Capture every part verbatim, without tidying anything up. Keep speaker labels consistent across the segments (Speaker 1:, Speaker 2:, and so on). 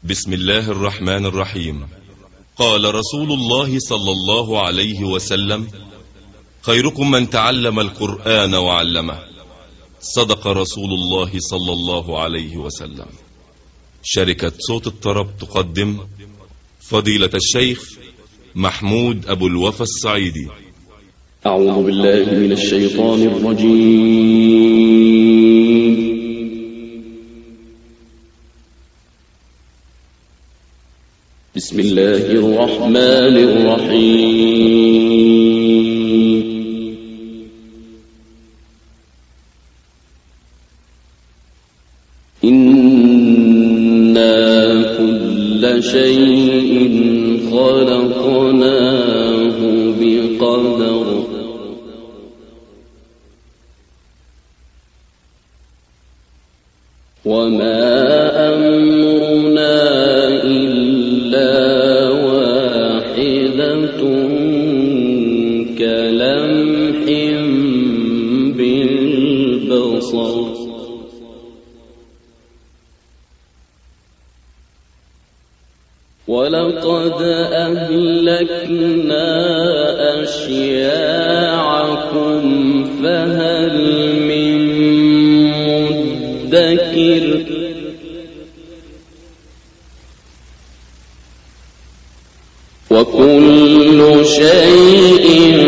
Speaker 1: بسم الله الرحمن الرحيم. قال رسول الله صلى الله عليه وسلم: خيركم من تعلم القرآن وعلمه. صدق رسول الله صلى الله عليه وسلم. شركة صوت الطرب تقدم فضيلة الشيخ محمود أبو الوفا الصعيدي.
Speaker 2: أعوذ بالله من الشيطان الرجيم. بسم الله الرحمن الرحيم. إنا كل شيء خلقناه بقدر وما أمرنا إلا واحدة كلمح بالبصر ولقد أهلكنا أشياعكم فهل من مدكر وكل شيء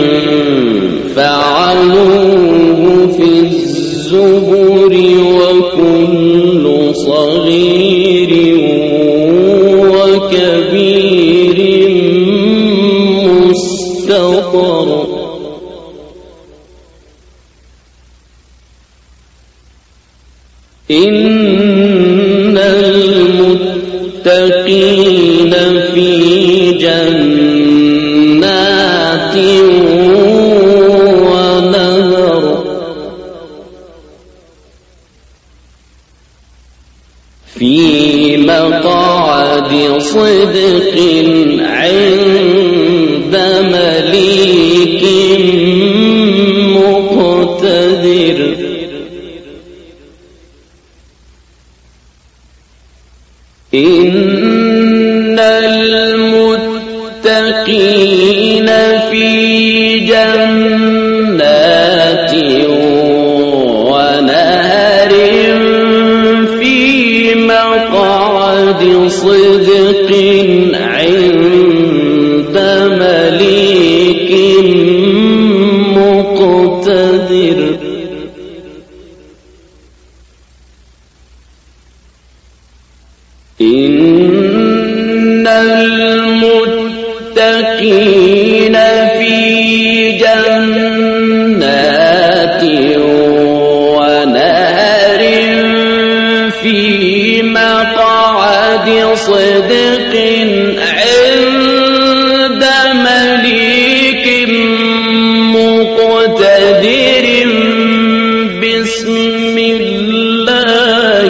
Speaker 2: فعلوه في الزبر وكل صغير وكبير مستطر إن المتقين في جنات ونهر في مقعد صدق عند مليك مقتدر إن المتقين في جنات ونهر في مقعد صدق عند مليك مقتدر إن المتقين في جنات ونهر في مقعد صدق عند مليك مقتدر بسم الله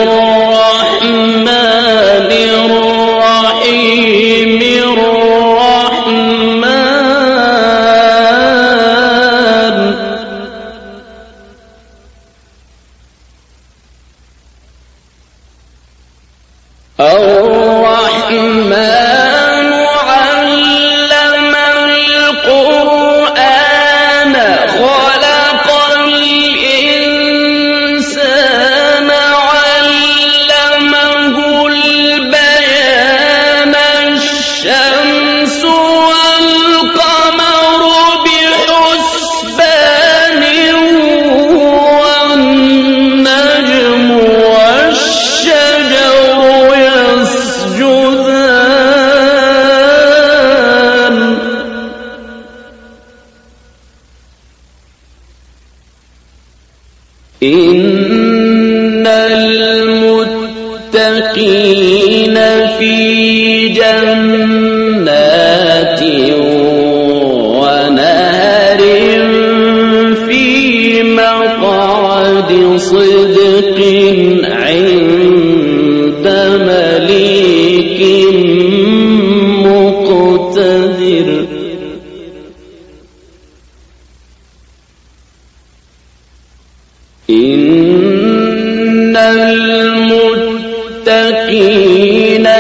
Speaker 2: الرحمن الرحيم الرحمن الرحمن علم القرآن خلق الإنسان علمه البيان الشمس والقمر بحسبان والنجم والشجر يسجدان إن المتقين في جنات ونهر في مقعد صدق عند مليك مقتدر إن المتقين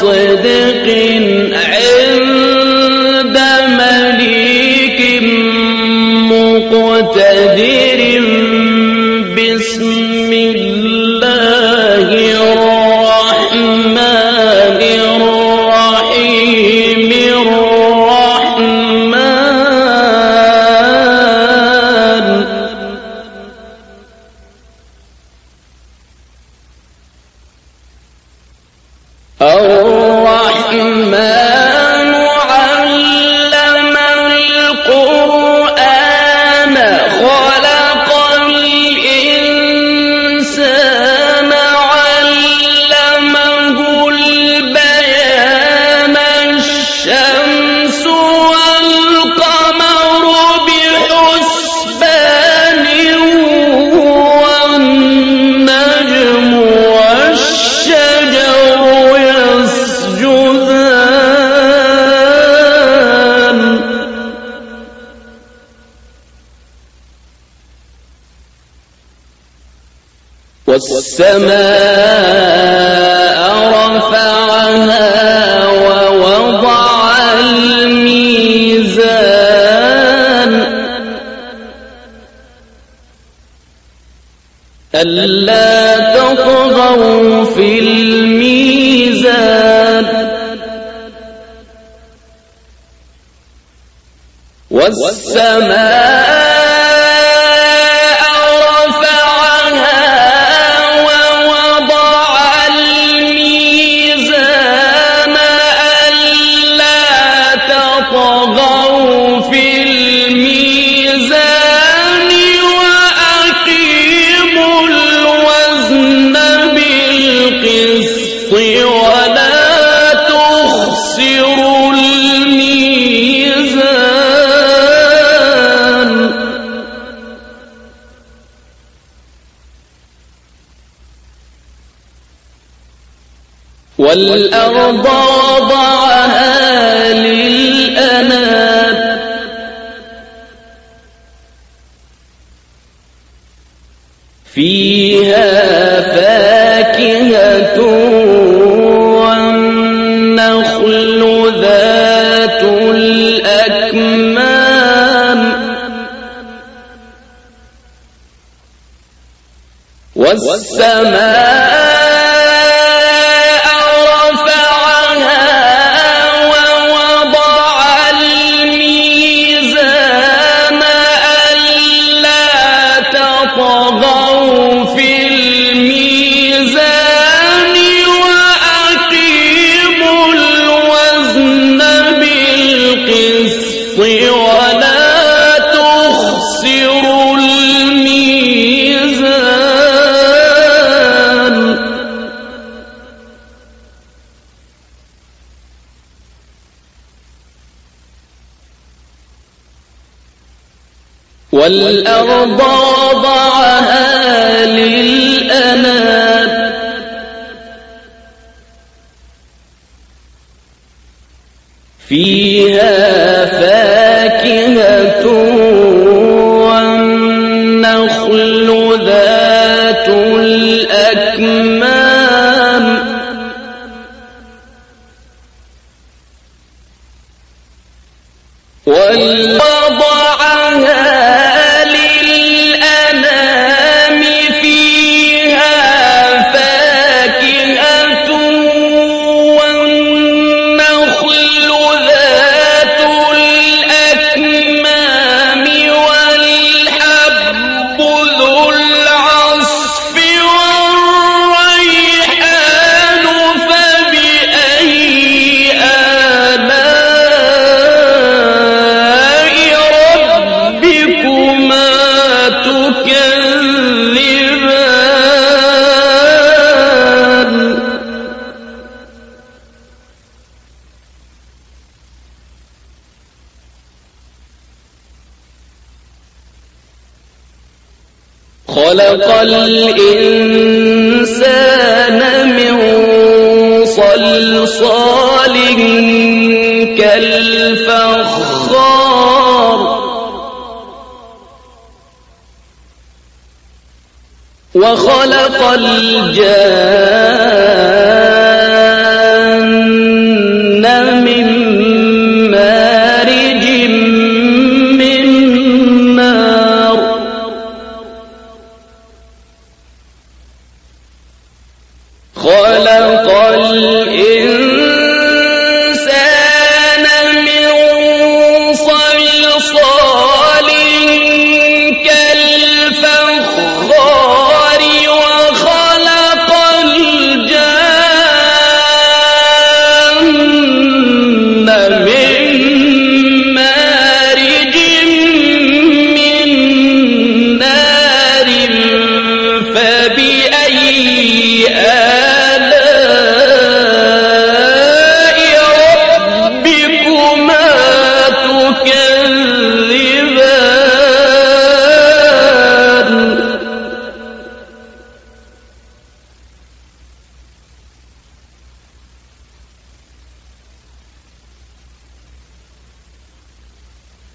Speaker 2: صدق عند مليك مقتدر بسم الله الرحمن الرحيم الرحمن الرحمن علم القرآن خلق الإنسان علمه البيان الشمس والقمر بحسبان والنجم والشجر يسجدان والسماء رفعها ووضع الميزان ألا تطغوا في الميزان والسماء والأرض وضعها للأنام فيها فاكهة والنخل ذات الأكمام والسماء والأرض وضعها للأنام فيها فاكهة والنخل ذات الأكمام والأرض خلق الإنسان من صلصال كالفخار وخلق الجان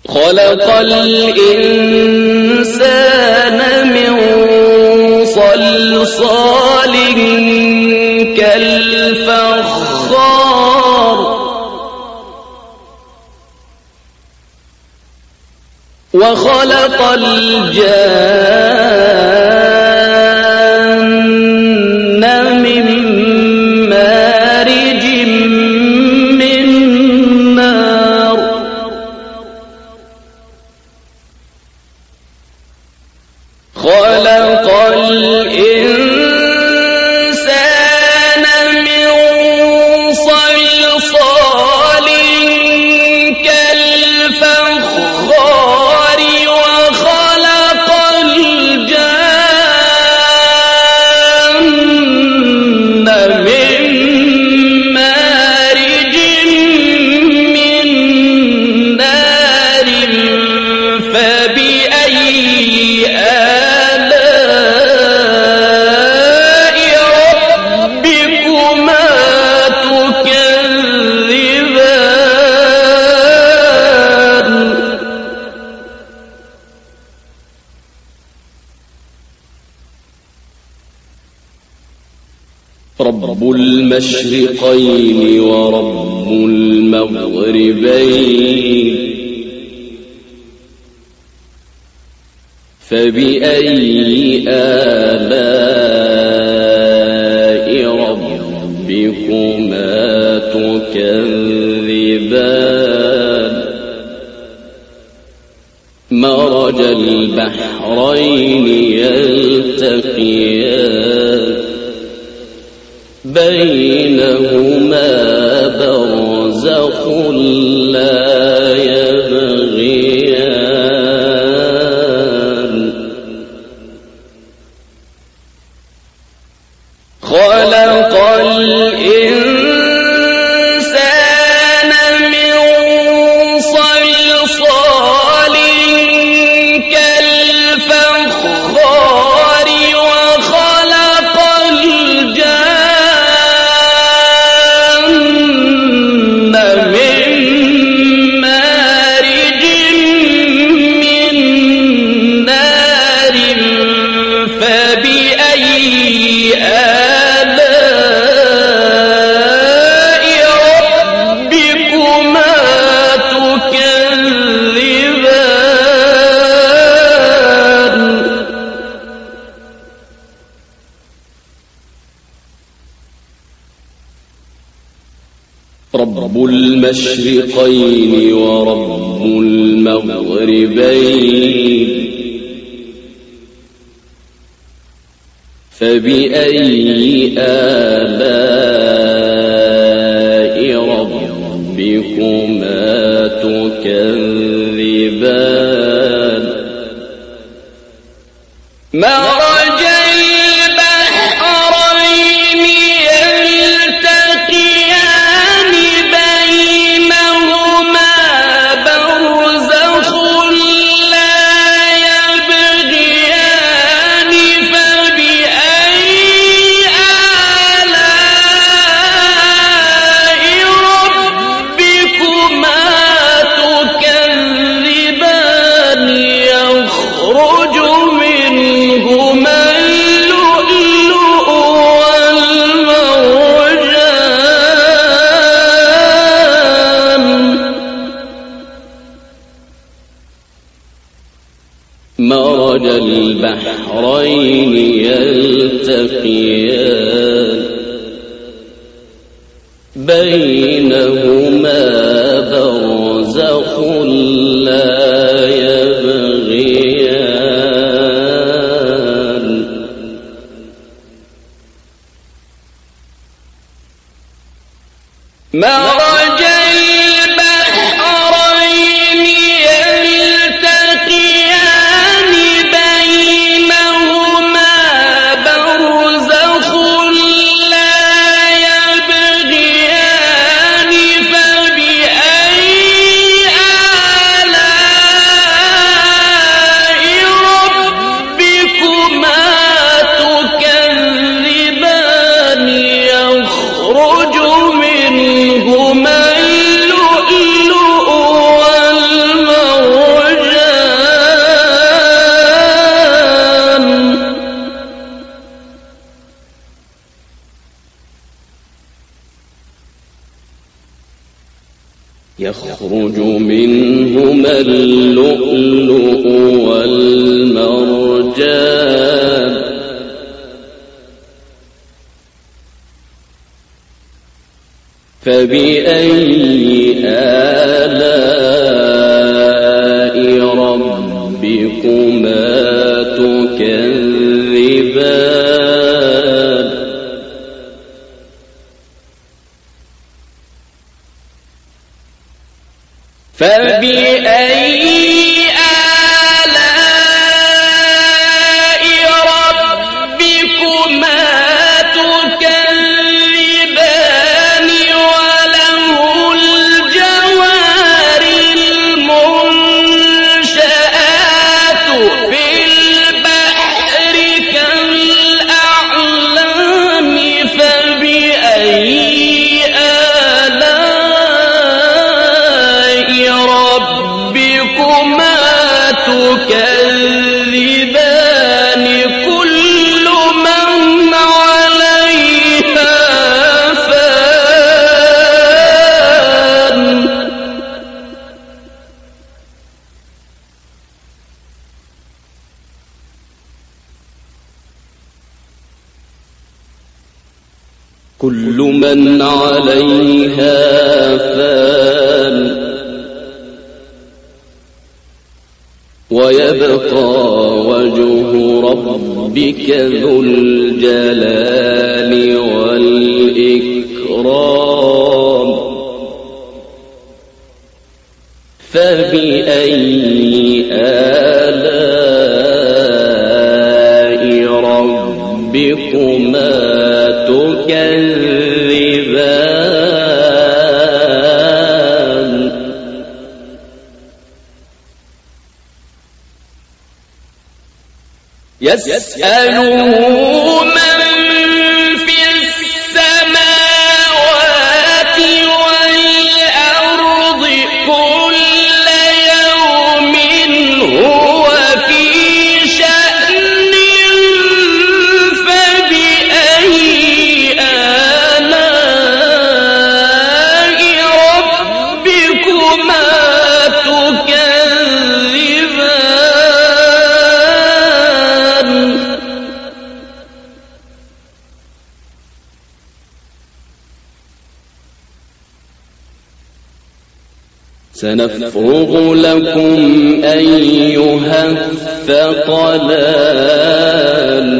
Speaker 2: خلق الإنسان من صلصال كالفخار وخلق الجان من مارج من نار خلق الإنسان من صلصال كالفخار وخلق الجان من مارج من نار فبأي آلاء ربكما تكذبان رب المشرقين ورب المغربين فبأي آلاء ربكما تكذبان مرج البحرين يلتقيان بينهما برزخ لا يبغيان خلق الإنسان من صلصال كالفخار وخلق الجان من مارج من نار فبأي آلاء ربكما تكذبان رب المشرقين ورب المغربين فبأي آلاء ربكما تكذبان مرج البحرين يلتقيان بينهما برزخ لا يبغيان فبأي آلاء ربكما تكذبان يخرج منهما اللؤلؤ والمرجان مرج البحرين يلتقيان بينهما برزخ لا يبغيان مرج البحرين يلتقيان بينهما برزخ لا يبغيان يخرج منهما اللؤلؤ والمرجان فبأي آلاء ربكما تكذبان فبأي آلاء ربكما تكذبان وله الجوار المنشآت في البحر كالأعلام فبأي تكذبان كل من عليها فان كل من عليها فان ويبقى وجه ربك ذو الجلال والإكرام فبأي آلاء ربكما تكذبان يسأله من في السماوات والأرض كل يوم هو في شأن فبأي آلاء ربكما تكذبان سنفرغ لكم أيها الثقلان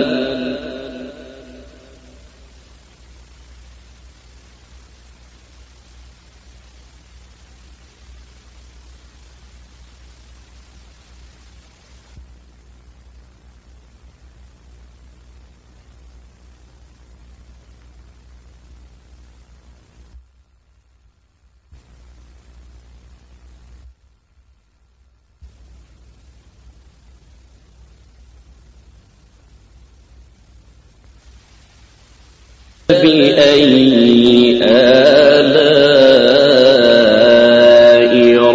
Speaker 2: فبأي آلاء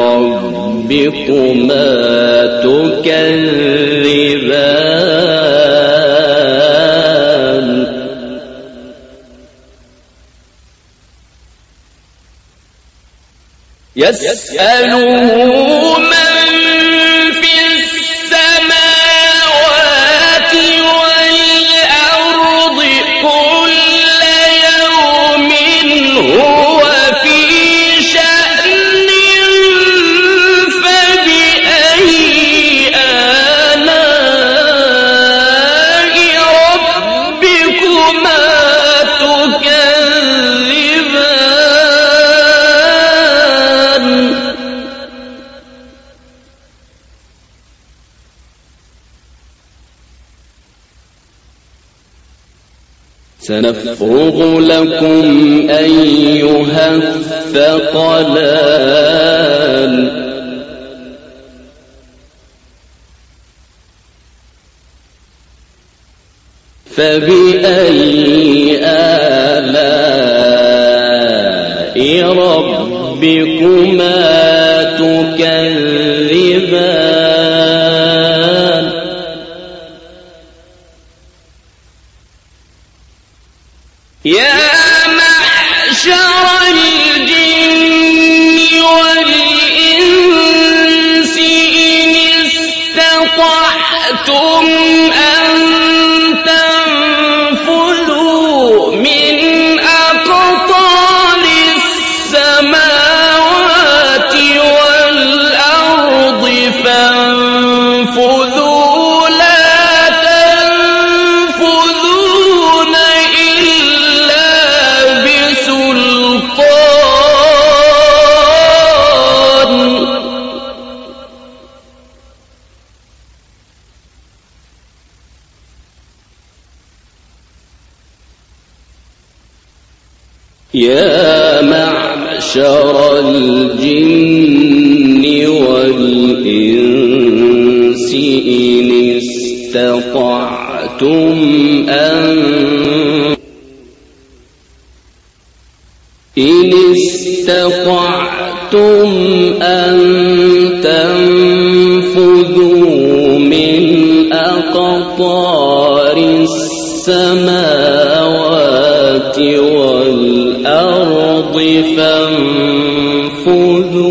Speaker 2: ربكما تكذبان يسأله من في السماوات والأرض كل يوم هو في شأن فبأي آلاء ربكما تكذبان سنفرغ لكم أيها الثقلان فبأي آلاء ربكما تكذبان يا معشر الجن والإنس أن تنفذوا من أقطار السماوات والأرض فانفذوا لا تنفذون إلا بسلطان. يا معشر الجن والإنس إن استطعتم أن إن استطعتم أن تنفذوا من أقطار السماوات والأرض فانفذوا